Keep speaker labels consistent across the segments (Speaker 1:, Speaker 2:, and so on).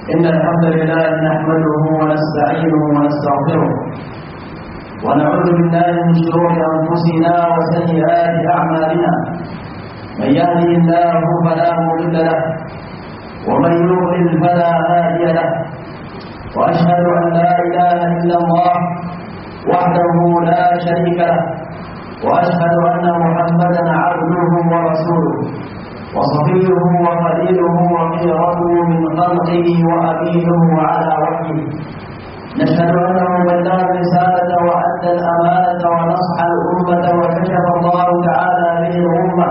Speaker 1: إن الحمد لله نحمده ونستعينه ونستغفره ونعوذ بالله من شرور أنفسنا وسيئات أعمالنا. من يهده الله فلا مضل له ومن يضلل فلا هادي له، وأشهد أن لا إله إلا الله وحده لا شريك له، وأشهد أن محمدا عبده ورسوله وصفيه وخليله وخيرته من خلقه وأبيه على وحيه. نشهد أنه بلغ الرسالة وأدى الأمانة ونصح الأمة وكشف الله تعالى به الأمة،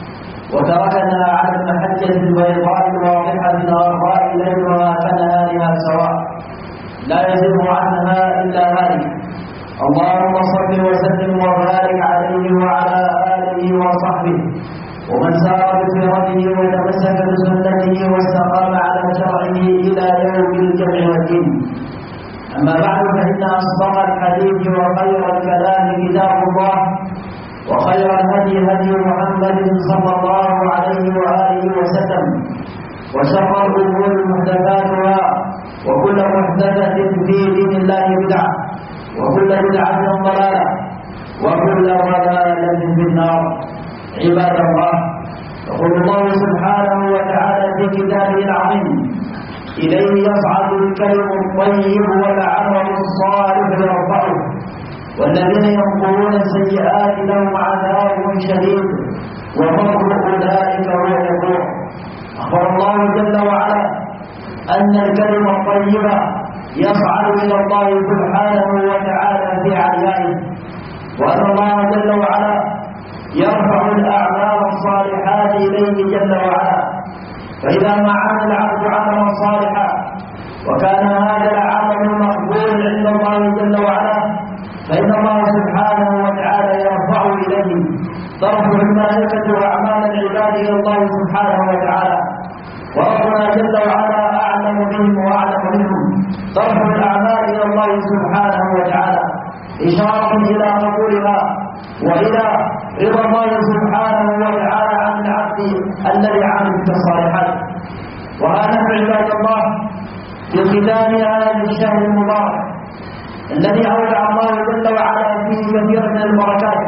Speaker 1: وتركنا على المحجة البيضاء الواضحة الغراء ليلها كنهارها سواء، لا يزيغ عنها إلا هالك. اللهم صل وسلم وبارك عليه وعلى آله وصحبه ومن سار بسيرته وتمسك بسنته واستقام على شرعه إلى يوم الجمع والدين. أما بعد، فإن أصدق الحديث وخير الكلام كتاب الله، وخير الهدي هدي محمد صلى الله عليه وآله وسلم، وشر الأمور محدثاتها، وكل محدثة في دين الله بدعة، وكل بدعة ضلالة، وكل ضلالة في النار. عباد الله، يقول الله سبحانه وتعالى في كتابه العظيم: إليه يصعد الكلم الطيب والعمل الصالح يرفعه، والذين ينقلون السيئات لهم عذاب شديد ومكر أولئك هو اليقوع. أخبر الله جل وعلا أن الكلم الطيب يصعد إلى الله سبحانه وتعالى في عليائه، وأن الله جل وعلا يرفع الأعمال الصالحات إليه جل وعلا. فإذا ما عمل العبد عملا صالحا وكان هذا العمل مقبول عند الله جل وعلا، فإن الله سبحانه وتعالى يرفع إليه، ترفع الملائكة أعمال العباد إلى الله سبحانه وتعالى، وربنا جل وعلا أعلم بهم وأعلم منهم، ترفع الأعمال إلى الله سبحانه وتعالى إشارة إلى قبولها وإلى رضا الله سبحانه وتعالى عن العبد الذي عمل الصالحات. وهذا عباد الله في ختام هذا الشهر المبارك الذي أودع الله جل وعلا فيه كثير من البركات،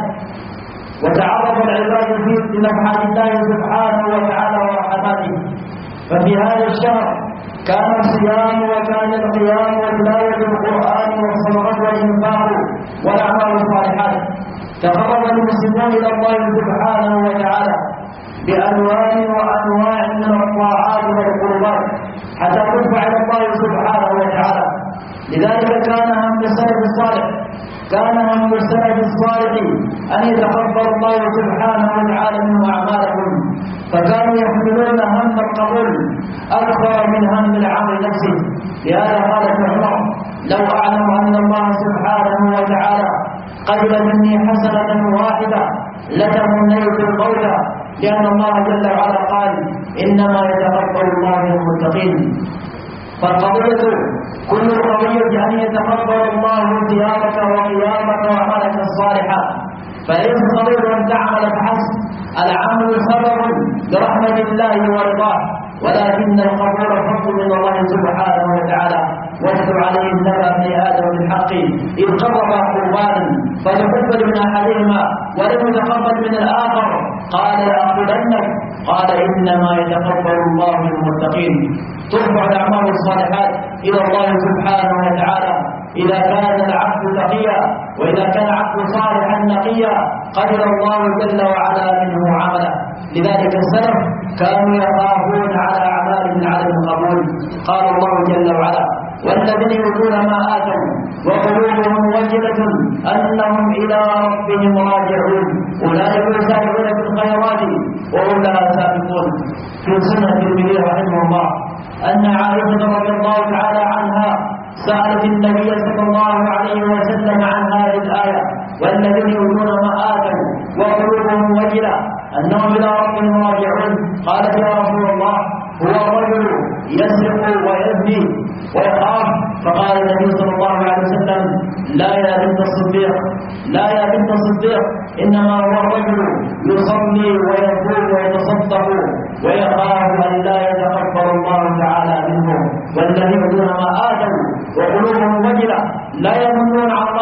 Speaker 1: وتعرف العباد فيه بنفحات الله سبحانه وتعالى ورحماته. ففي هذا الشهر كان الصيام وكان القيام وتلاوة القرآن والصدقة والإنفاق والأعمال الصالحات. تقرب المسلمون إلى الله سبحانه وتعالى بألوان وأنواع من الطاعات والقربات حتى ترفع إلى الله سبحانه وتعالى. لذلك كان هم السلف الصالح أن يتقبل الله سبحانه وتعالى منه أعمالهم، فكانوا يحملون هم القبول أكثر من هم العمل نفسه. لهذا قال ابن عمر: لو أعلم أن الله سبحانه وتعالى قبل مني حسنة واحدة لتمنيت القول، لأن الله جل وعلا قال: إنما يتقبل الله من المتقين. فالقضية كل القضية أن يتقبل الله ثيابك وقيامك وعملك الصالحة، فليس قضية أن تعمل فحسب، العمل سبب لرحمة الله ورضاه، ولكن القبول فضل من الله سبحانه وتعالى. واتل عليه نبأ ابن آدم بالحق إذ قربا قربانا فتقبل من أحدهما ولم يتقبل من الآخر، قال لأقتلنك، قال إنما يتقبل الله من المتقين. ترفع الأعمال الصالحات إلى الله سبحانه وتعالى إذا كان العبد تقيا، وإذا كان العبد صالحا نقيا قبل الله جل وعلا منه عملا. لذلك السلف كانوا يخافون على أعمالهم عدم القبول. قال الله جل وعلا: والذين يؤتون ما آتوا وقلوبهم وجلة أنهم إلى ربهم راجعون أولئك يسارعون في الخيرات وهم لها سابقون. في سنة الترمذي رحمه الله أن عائشة رضي الله تعالى عنها سألت النبي صلى الله عليه وسلم عن هذه الآية: والذين يؤتون ما آتوا وقلوبهم وجلة أنهم إلى ربهم راجعون. قالت: يا رسول الله، هو الرجل يسرق ويزني ويخاف؟ فقال النبي صلى الله عليه وسلم: لا يا بنت الصديق، لا يا بنت الصديق، إنما هو الرجل يصلي ويصوم ويتصدق ويخاف أن لا يتقبل الله تعالى منه. والذين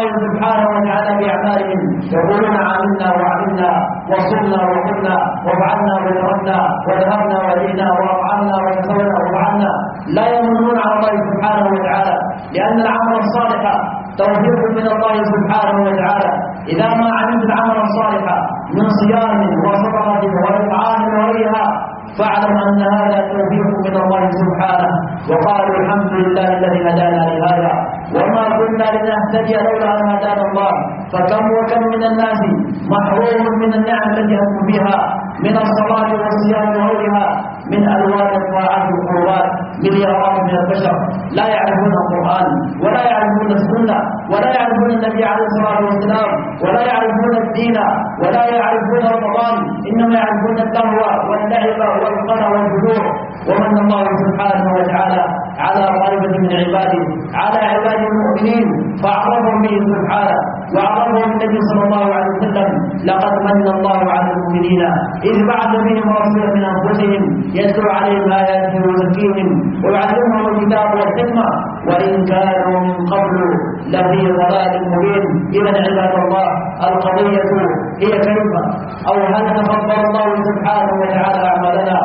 Speaker 1: سبحانه وتعالى بأعمالهم، يقولون عملنا وعملنا وصلنا وقلنا وفعلنا وتركنا وذهبنا وجئنا وأطعمنا وكسونا وفعلنا. لا يمنون على الله سبحانه وتعالى، لأن العمل الصالح توفيق من الله سبحانه وتعالى. إذا ما عملت العمل الصالح من صيام وصدقة وإطعام وغيرها فاعلم أن هذا توفيق من الله سبحانه. وقالوا الحمد لله الذي هدانا لهذا وما كنا لنهتدي لولا أن هدانا الله. فكم وكم من الناس محروم من النعم التي أنتم بها من الصلاة والصيام وغيرها من ألوان الطاعات والقربات. مليارات من البشر لا يعرفون القرآن ولا يعرفون السنة ولا يعرفون النبي عليه الصلاة والسلام ولا يعرفون الدين ولا يعرفون رمضان، إنما يعرفون اللهو واللعب والقرى والفجور. ومن الله سبحانه وتعالى على طائفة من عباده على عباد المؤمنين فأعرفهم به سبحانه وأعرفهم النبي صلى الله عليه وسلم. لقد من الله على المؤمنين إذ بعث بهم رسولا من أنفسهم يتلو عليهم آياته ويزكيهم ويعلمهم الكتاب والحكمة وإن كانوا من قبل لفي ضلال مبين. إذا عباد الله القضية هي كلمة أو هل تفضل الله سبحانه وتعالى أعمالنا؟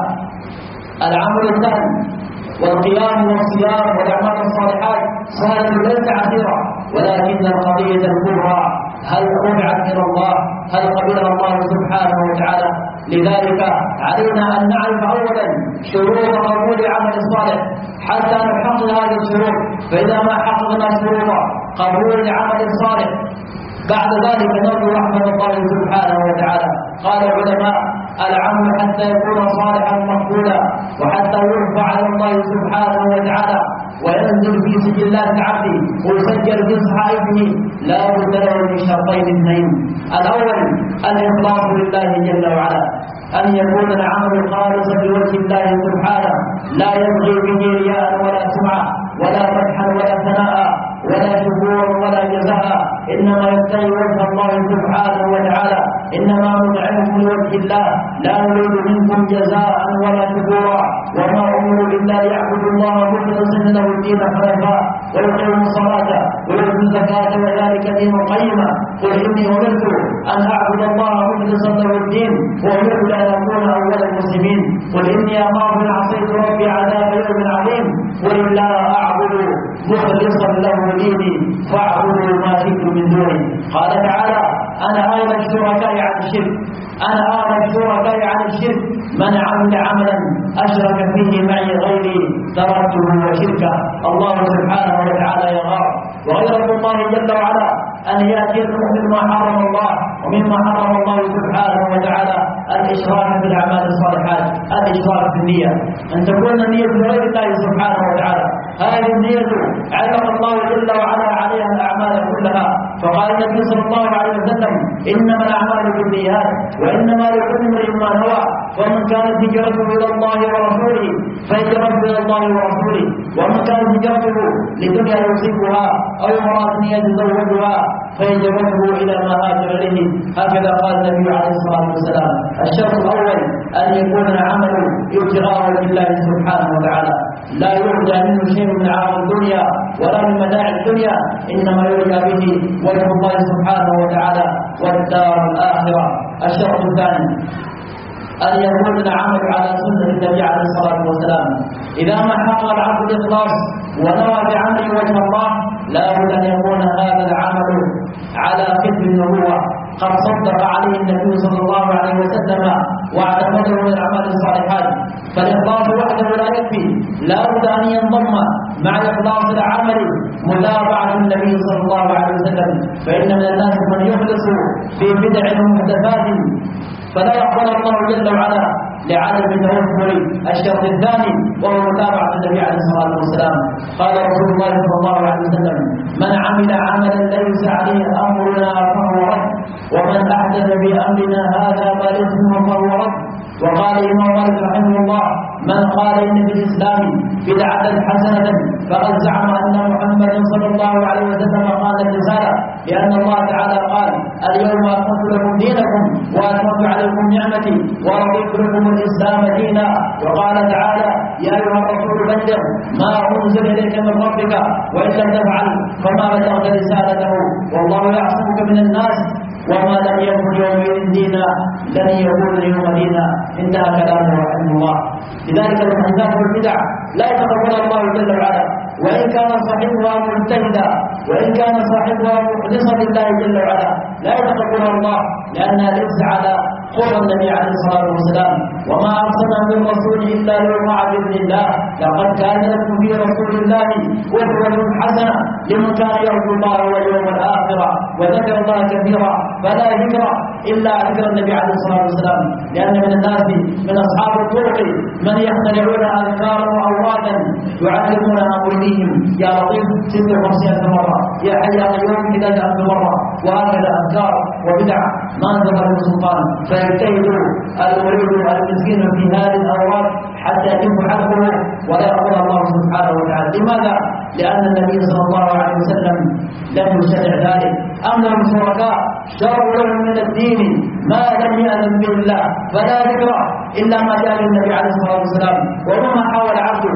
Speaker 1: العمل الثاني والقيام والصيام والأعمال الصالحات سهلة ليس عسيرة، ولكن القضية الكبرى هل رجعت إلى الله؟ هل قبلها الله سبحانه وتعالى؟ لذلك علينا أن نعرف أولا شروط قبول العمل الصالح حتى نحقق هذه الشروط. فإذا ما حققنا شروط قبول العمل الصالح بعد ذلك نرجو رحمة الله سبحانه وتعالى. قال العلماء العمل حتى يكون صالحا مقبولا وحتى يرفع على الله سبحانه وتعالى وينزل في سجلات العبد ويسجل في صحائفه لا بد له من شرطين اثنين. الأول الإخلاص لله جل وعلا، أن يكون العمل خالصا لوجه الله سبحانه لا يبغي به رياء ولا سمعة ولا مدحا ولا ثناء ولا شكورا ولا جزاء، إنما يبتغي وجه الله سبحانه وتعالى. إنما نطعمكم لوجه الله لا نريد منكم جزاء ولا شكورا وما أمروا إلا ليعبدوا الله مخلصين له الدين حنفاء ويقيموا الصلاة ويؤتوا الزكاة وذلك دين القيمة. قل إني أمرت أن أعبد الله مخلصا له الدين وأمرت أن أكون أول المسلمين. قل إني أخاف إن عصيت ربي عذاب يوم عظيم. قل لا أعبد مخلصا له ديني فاعبدوا ما شئتم من دوني. قال تعالى أنا أغنى الشركاء عن الشرك، أنا أغنى الشركاء عن الشرك من عمل عملا أشرك فيه معي غيري تركته وشركه. الله سبحانه وتعالى يغار وغيرة الله جل وعلا أن يأتي المؤمن ما حرم الله، ومما حرم الله سبحانه وتعالى الإشراك في الأعمال الصالحات، الإشراك في النية، أن تكون النية لغير الله سبحانه وتعالى. هذه النية علق الله جل وعلا عليها الأعمال كلها. فقال النبي صلى الله عليه وسلم إنما الأعمال بالنيات وإنما لكل امرئ ما نوى. ومن كانت هجرته إلى الله ورسوله فهجرته إلى الله ورسوله، ومن كانت هجرته لدنيا يصيبها أو امرأة يتزوجها فهجرته إلى ما هاجر إليه. هكذا قال النبي عليه الصلاة والسلام. الشرط الأول أن يكون العمل ابتغاء وجه الله سبحانه وتعالى، لا يرجى منه شيء من عرض الدنيا ولا من متاع الدنيا، إنما يرجى به وجه الله سبحانه وتعالى والدار الآخرة. الشرط الثاني أن يكون العمل على سنة النبي عليه الصلاة والسلام. إذا ما حقق العبد الإخلاص ونوى بعمله وجه الله لا بد أن يكون هذا العمل على ختم النبوة قد صدق عليه النبي صلى الله عليه وسلم واعتمده من الأعمال الصالحات. فالإخلاص وحده لا يكفي، لا بد أن ينضم مع إخلاص العمل متابعة النبي صلى الله عليه وسلم. فإن من الناس من يخلص في بدع ومحدثات فلا يقبل الله جل وعلا لعدم توفر الشرط الثاني وهو متابعة النبي عليه الصلاة والسلام. قال رسول الله صلى الله عليه وسلم من عمل عملا ليس عليه أمرنا فهو رد، ومن أحدث بأمرنا هذا ما ليس منه فهو رد. وقال الإمام مالك رحمه الله من قال إن في الإسلام بدعة حسنة فقد زعم أن محمدا صلى الله عليه وسلم قال الرسالة، لأن الله تعالى قال اليوم أكملت لكم دينكم وأتممت عليكم نعمتي ورضيت لكم الإسلام دينا. وقال تعالى يا أيها الرسول بلغ ما أنزل إليك من ربك وإن لم تفعل فما بلغت رسالته والله يعصمك من الناس وما لم يكن يومئذ دينا لن يكون اليوم دينا. انتهى كلامه رحمه الله. لذلك المحدثات والبدع لا يتقبلها الله جل وعلا، وإن كان صاحبها مجتهدا وإن كان صاحبها مخلصا لله جل وعلا لا يتقبلها الله، لأنها ليس على قول النبي عليه الصلاة والسلام: وما أرسلنا من رسول إلا ليطاع بإذن الله، لقد كان لكم في رسول الله أسوة حسنة لمن كان يرجو الله واليوم الآخر وذكر الله كثيرا. فلا ذكر إلا ذكر النبي عليه الصلاة والسلام، لأن من الناس من أصحاب الطرق من يخترعون أذكارا وأورادا يعلمونها أوليهم: يا لطيف 56,000 مرة، يا حي يا قيوم 11,000 مرة، وهكذا أذكار وبدع ما أنزل به سلطان. فيجتهد المريد المسكين في هذه الأوراق حتى يتم حقه ولا يقبل الله سبحانه وتعالى. لماذا؟ لأن النبي صلى الله عليه وسلم لم يشرع ذلك. أم لهم شركاء شرعوا لهم من الدين ما لم يأذن به الله، فلا ذكر إلا ما جاء للنبي عليه الصلاة والسلام. ومهما حاول عبده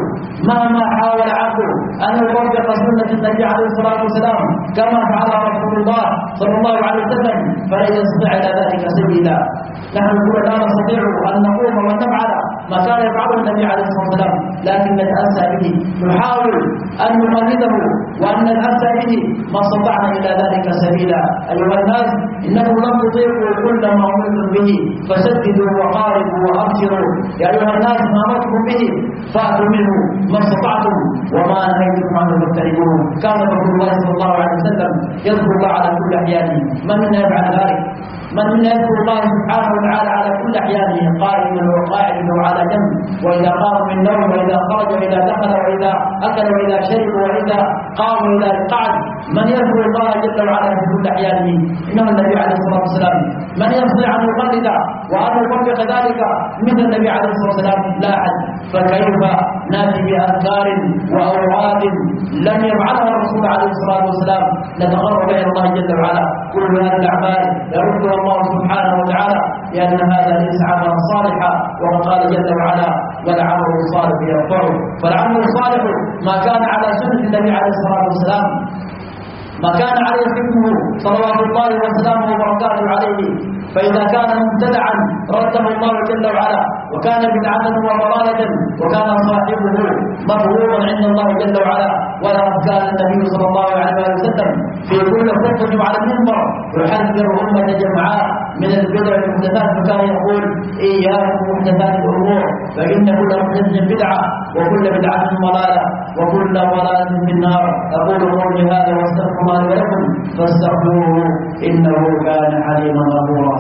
Speaker 1: أن يطبق سنة النبي عليه الصلاة والسلام كما فعل رسول الله صلى الله عليه وسلم فلن يستطيع إلى ذلك سبيلا. نحن نقول لا نستطيع أن نقوم ونفعل ما كان يفعله النبي عليه الصلاة والسلام، لكن نتأسى به، نحاول أن نقلده وأن نتأسى به ما استطعنا إلى ذلك سبيلا. أيها الناس، إنه لم تطيقوا كل ما أمرتم به فسددوا وقاربوا وأبشروا. يا أيها الناس، ما أمرتم به فأتوا منه ما استطعتم وما نهيتم عنه فاجتنبوه. كان رسول الله صلى الله عليه وسلم يذكر الله على كل أحيانه. من منا يفعل ذلك؟ من منا يذكر الله سبحانه وتعالى على كل أحيانه، قائما وقاعدا وعلى جنب، وإذا قام من نوم، وإذا خرج، وإذا دخل، وإذا أكل، وإذا شرب، وإذا قام، وإذا قعد. من يذكر الله جل وعلا في كل أحيانه؟ إنه النبي عليه الصلاة والسلام. من يستطيع أن يقلد وأن يطبق ذلك مثل النبي عليه الصلاة والسلام؟ لا أحد. فكيف نأتي بأذكار وأوراد لم يفعلها الرسول عليه الصلاة والسلام نتقرب إلى الله جل وعلا؟ كل هذه الأعمال يردها الله سبحانه وتعالى، لأن هذا ليس عملا صالحا، وقد قال جل وعلا: والعمل الصالح يرفعه. فالعمل الصالح ما كان على سنة النبي عليه الصلاة والسلام، ما كان عليه حكمه صلوات الله وسلامه وبركاته عليه. فإذا كان مبتدعا رده الله جل وعلا، وكان بدعة وضلالة، وكان صاحبه مظلوما عند الله جل وعلا. ولقد كان النبي صلى الله عليه وسلم في كل خطبة على المنبر يحذر أمة جمعاء من البدع والمحدثات، فكان يقول: إياكم محدثات الأمور فإن كل محدثة بدعة وكل بدعة ضلالة وكل ضلالة في النار. أقول قولي هذا واستغفر الله لي ولكم فاستغفروه إنه كان حليما غفورا.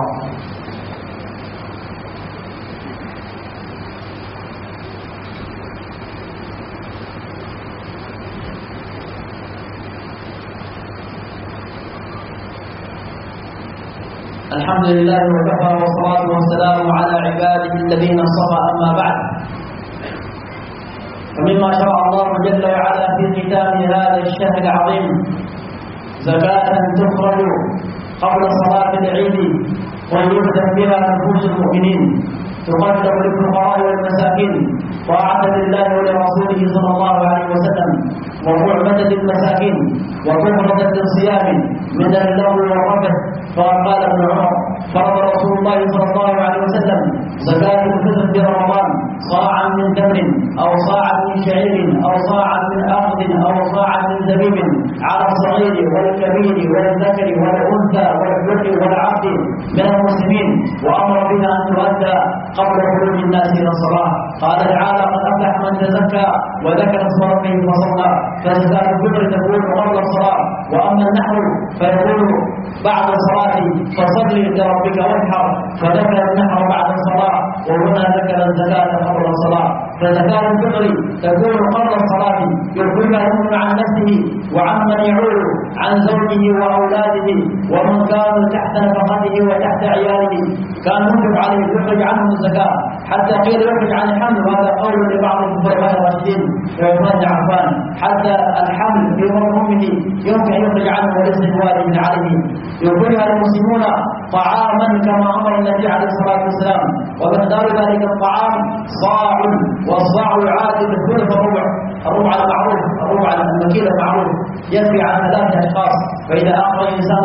Speaker 1: الحمد لله وكفى، والصلاة والسلام على عباده الذين اصطفى. أما بعد، فمما شرع الله جل وعلا في ختام هذا الشهر العظيم زكاة تخرج قبل صلاة العيد ويبدأ بها نفوس المؤمنين، تقدم للفقراء والمساكين طاعة لله ولرسوله صلى الله عليه وسلم، وتعبد للمساكين، وتفرض للصيام من اللغو والرفث. فقال ابن عمر: فرض رسول الله صلى الله عليه وسلم زكاة الفطر في رمضان صاعا من تمر أو صاعا من شعير أو صاعا من أخذ أو صاعا من زبيب على الصغير والكبير والذكر والأنثى والحر والعبد من المسلمين، وأمر بها أن تؤدى قبل خروج الناس إلى الصلاة. قال تعالى: قد أفلح من تزكى وذكر اسم ربه فصلى. فزكاة الفطر تكون قبل الصلاة، وأما النحر فيكون بعد الصلاة، فصل لربك وانحر. فذكر النحر بعد الصلاة، وهنا ذكر الزكاة قبل الصلاة. فزكاة الفطر تكون قبل الصلاة، يخرجها المؤمن عن نفسه وعن من يعول عن زوجه وأولاده ومن كانوا تحت نفقته وتحت عياله، كان ينفق عليه يخرج عنهم الزكاة، حتى قيل يخرج عن الحمل، وهذا قول لبعض الفقهاء الراشدين عثمان بن عفان، حتى الحمل في بطن أمه يمكن أن يخرج عنه وليس بواجب عليه. يخرجها المسلمون طعاما كما أمر النبي عليه الصلاة والسلام، ومقدار ذلك الطعام صاع، والصاع يعادل ثلث الربع، الربع المعروف، الربع المكيل المعروف يكفي عن 3 أشخاص. فإذا أخرج الإنسان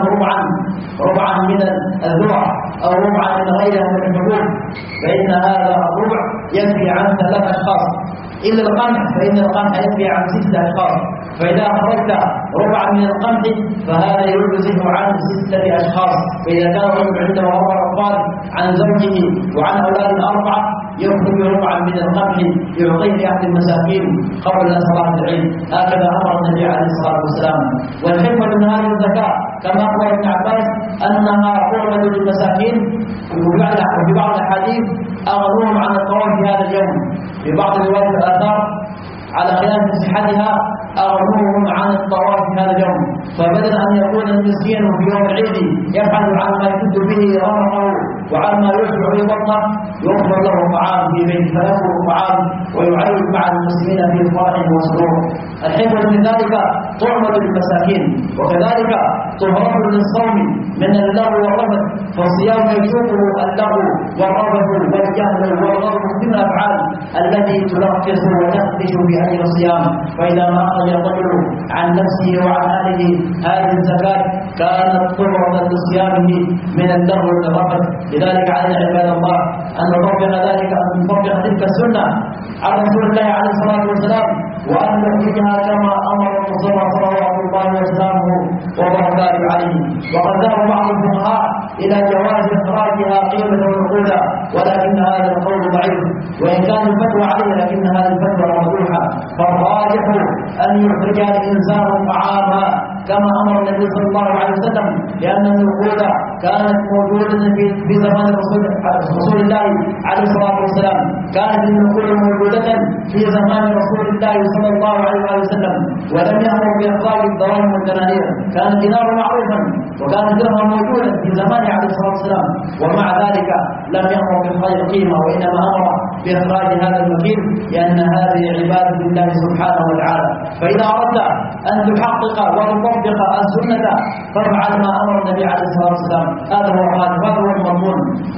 Speaker 1: ربعا من الذرة أو ربعا من غيرها من الحبوب فإن هذا الربع يكفي عن 3 أشخاص، إلا القمح فإن القمح يكفي عن 6 أشخاص. فإذا أخرجت ربعا من القمح فهذا يجزئ عن 6 أشخاص. فإذا كان الرجل عنده 4 أطفال عن زوجه وعن أولاد 4 يخرج ربعا من القمح يعطيه لأحد المساكين قبل صلاة العيد. هكذا أمر النبي عليه الصلاة والسلام. والحكمة من هذه الزكاة كما أخبر ابن عباس أنها تعمل للمساكين، وفي بعض الأحاديث أغنوهم عن الطواف في هذا اليوم. في بعض روايات الآثار على خلاف صحتها أغنوهم عن الطواف في هذا اليوم. فبدل أن يكون المسكين في يوم العيد يبحث عن ما يسد به رمقه وعن ما يشبع به بطنه يوفر له طعام في بيته فيأكل الطعام ويعيش مع المسلمين في فرح وسرور. الحكمة من ذلك تعمل للمساكين، وكذلك تهرب للصوم من اللغو والرفث، فالصيام يشوفه اللغو والرفث والجهل والغضب من الأفعال التي تنقص وتخدش في أجل الصيام. فإذا ما أخرج الرجل عن نفسه وعن أهله هذه الزكاة كانت طهرة لصيامه من اللغو والرفث. لذلك علينا عباد الله أن نطبق تلك السنة عن رسول الله عليه الصلاة والسلام، وأن نخرجها كما أمر المصطفى صلوات الله وسلامه وبركاته عليه. وقد ذهب بعض الفقهاء إلى جواز إخراجها قيمة ونقودا، ولكن هذا القول ضعيف، وإن كان الفتوى عليه لكن هذه الفتوى مرجوحة. فالراجح أن يخرجها الإنسان طعاما كما أمر النبي صلى الله عليه وسلم، لأن النقود كانت موجودة في زمان رسول الله عليه الصلاة والسلام. كانت النقود موجودة في زمان رسول الله صلى الله عليه وسلم، ولم يأمر بإخراج الدراهم والدنانير. كان الدينار معروفا وكان الدرهم موجودا في زمانه عليه الصلاة والسلام، ومع ذلك لم يأمر بإخراج القيمة، وإنما أمر بإخراج هذا المكيل، لأن هذه عبادة لله سبحانه وتعالى. فإذا أردت أن تحقق وتطبق السنة فافعل ما أمر النبي عليه الصلاة والسلام. هذا هو الراجح، هذا هو المضمون.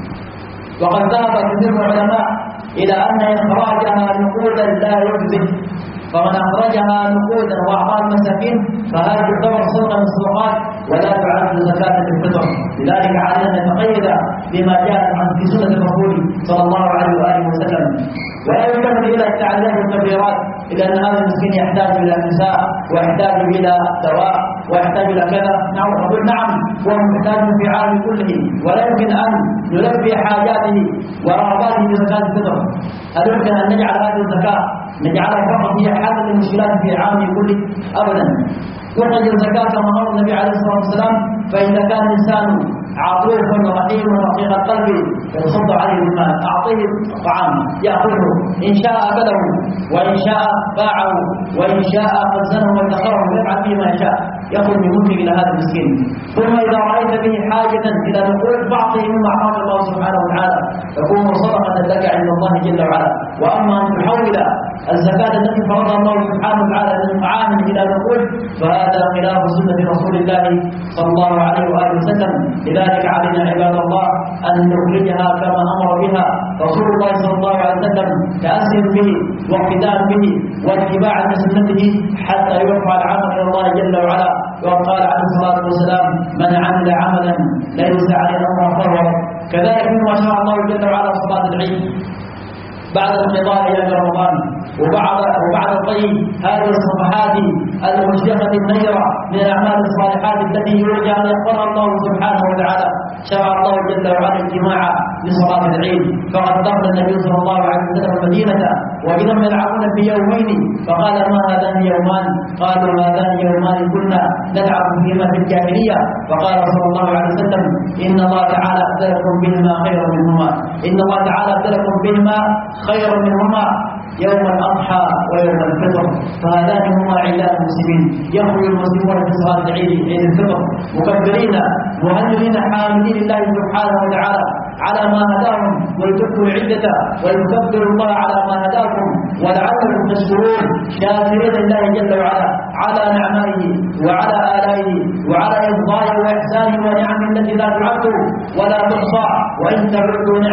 Speaker 1: وقد ذهب كثير من العلماء إلى أن إخراجها نقودا لا يجزي، فمن أخرجها نقودا وأعطاها المساكين فهذه تعتبر صدقة من الصدقات ولا تعد زكاة الفطر. لذلك علينا أن نتقيد بما جاء في سنة الرسول صلى الله عليه وآله وسلم، ولا يلتفت إلى التعليات والتبريرات، إلى أن هذا المسكين يحتاج إلى نساء ويحتاج إلى دواء ويحتاج إلى كذا. نقول نعم هو محتاج في عالم كله، ولا يمكن أن نلبي حاجاته ورغباته بزكاة الفطر. هل يمكن أن نجعل هذه الزكاة نجعلها فقط هي حل المشكلات في عالم كله؟ أبدا. يخرج الزكاة كما أمر النبي عليه الصلاة والسلام. فإذا كان الإنسان عطوف رحيم رقيق القلب يصد عليه المال، أعطيه الطعام يأكله، إن شاء أكله وإن شاء باعه وإن شاء خزنه وادخره ويفعل فيه ما يشاء، يخرج من ملكه إلى هذا المسكين. ثم إذا رأيت به حاجة إلى نقود فأعطه مما أعطاه الله سبحانه وتعالى، تكون صدقة لك عند الله جل وعلا. وأما أن تحول الزكاة التي فرضها الله سبحانه وتعالى من طعام إلى نقود فهذا خلاف سنة رسول الله صلى الله عليه وآله وسلم. لذلك علينا عباد الله أن نخرجها كما أمر بها رسول الله صلى الله عليه وسلم، تأسيا به واقتداء به واتباعا لسنته حتى يرفع العمل إلى الله جل وعلا. وقال عليه الصلاة والسلام: من عمل عملا ليس عليه أمرنا فهو رد. كذلك مما شرع الله جل وعلا صلاة العيد بعد انقضاء أيام رمضان وبعد الطيب هذه الصفحات المشرقة النيرة من الأعمال الصالحات التي يرجى أن يقرأ الله سبحانه وتعالى. شرع الله جل وعلا اجتماع لصلاة العيد، فقد دخل النبي صلى الله عليه وسلم المدينة وإذا يلعبون في يومين، فقال: ما هذان يومان؟ قالوا: هذان يومان كنا نلعب فيهما في الجاهلية. فقال صلى الله عليه وسلم: إن الله تعالى أبدلكم بهما خيرا منهما، إن الله تعالى أبدلكم بهما خيرا منهما يوم الأضحى ويوم الفطر، فهذان هما عيدان المسلمين. يخرج المسلمون في صلاة العيد، عيد الفطر، مكبرين مهللين حامدين الله سبحانه وتعالى على ما هداهم، ولتكبروا العدة ولتكبروا الله على ما هداكم ولعلكم تشكرون، شاكرين الله جل وعلا على نعمائه وعلى آلائه وعلى إفضائه وإحسانه ونعمه التي لا تعد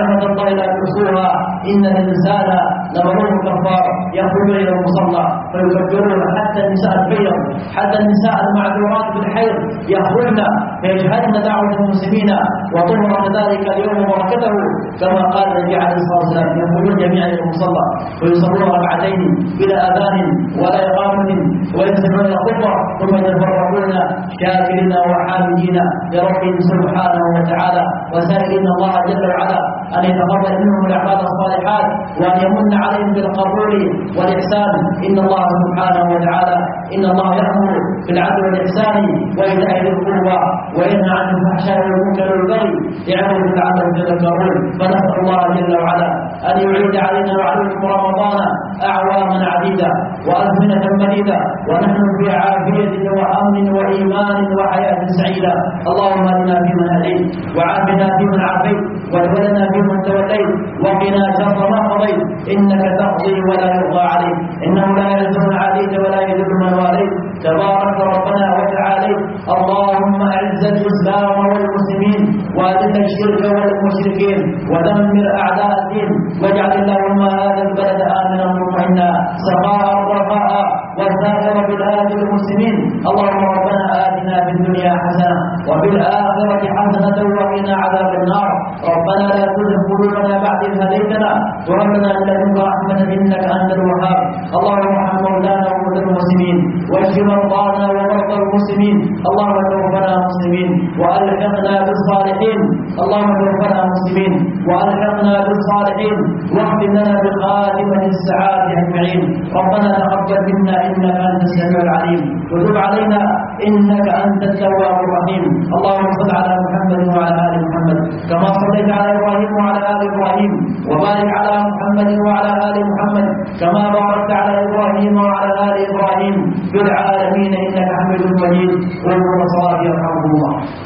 Speaker 1: نعمة الله لا تحصوها إن الإنسان لمظلوم كفار يخرج إلى المصلى فيكبرون حتى النساء البيض، حتى النساء المعذورات بالحيض يخرجن فيشهدن دعوة المسلمين وطهر ذلك اليوم وبركته، كما قال النبي عليه الصلاة والسلام يخرجون جميعا إلى المصلى ويصلون ركعتين بلا أذان ولا إقامة وينزلون الخطبة ثم يتفرقون شاكرين وحامدين لربهم سبحانه وتعالى وسائلين الله جل وعلا أن يتقبل منهم الأعمال الصالحات وأن يمن عليهم بالقبول والإحسان. إن الله سبحانه وتعالى إن الله يأمر بالعدل والإحسان وإيتاء ذي القربى وينهى عن الفحشاء والمنكر والبغي يعظكم لعلكم تذكرون. فنسأل الله جل وعلا أن يعيد علينا وعليكم رمضان أعواما عديدة وأزمنة مديدة ونحن في عافية وأمن وإيمان وحياة سعيدة. اللهم اهدنا فيمن هديت وعافنا فيمن عافيت وتولنا فيمن توليت وقنا شر ما قضيت إنك تقضي ولا يقضى عليك إنه لا يذل من عاديت ولا يذل من واليت تبارك ربنا وتعالى. اللهم أعز الإسلام والمسلمين وأذل الشرك والمشركين ودمر أعداء الدين واجعل اللهم هذا البلد آمنا مطمئنا سخاء رخاء وسائر بلاد المسلمين. اللهم ربنا آتنا في الدنيا حسنة وفي الآخرة حسنة وقنا عذاب النار. ربنا لا تزغ قلوبنا بعد إذ هديتنا وهب لنا من لدنك رحمة إنك أنت الوهاب. اللهم ارحم مولانا وموتى المسلمين واشف مرضانا ومرضى المسلمين. اللهم توفنا مسلمين وألحقنا بالصالحين. اللهم توفنا مسلمين وألحقنا بالصالحين واختم لنا بخاتمة السعادة أجمعين. ربنا تقبل منا إنك أنت السميع العليم وتب علينا إنك أنت التواب الرحيم. اللهم صل على محمد وعلى آل محمد كما صليت على إبراهيم وعلى آل إبراهيم وبارك على محمد وعلى آل محمد كما باركت على إبراهيم وعلى آل إبراهيم في العالمين إنك حميد مجيد.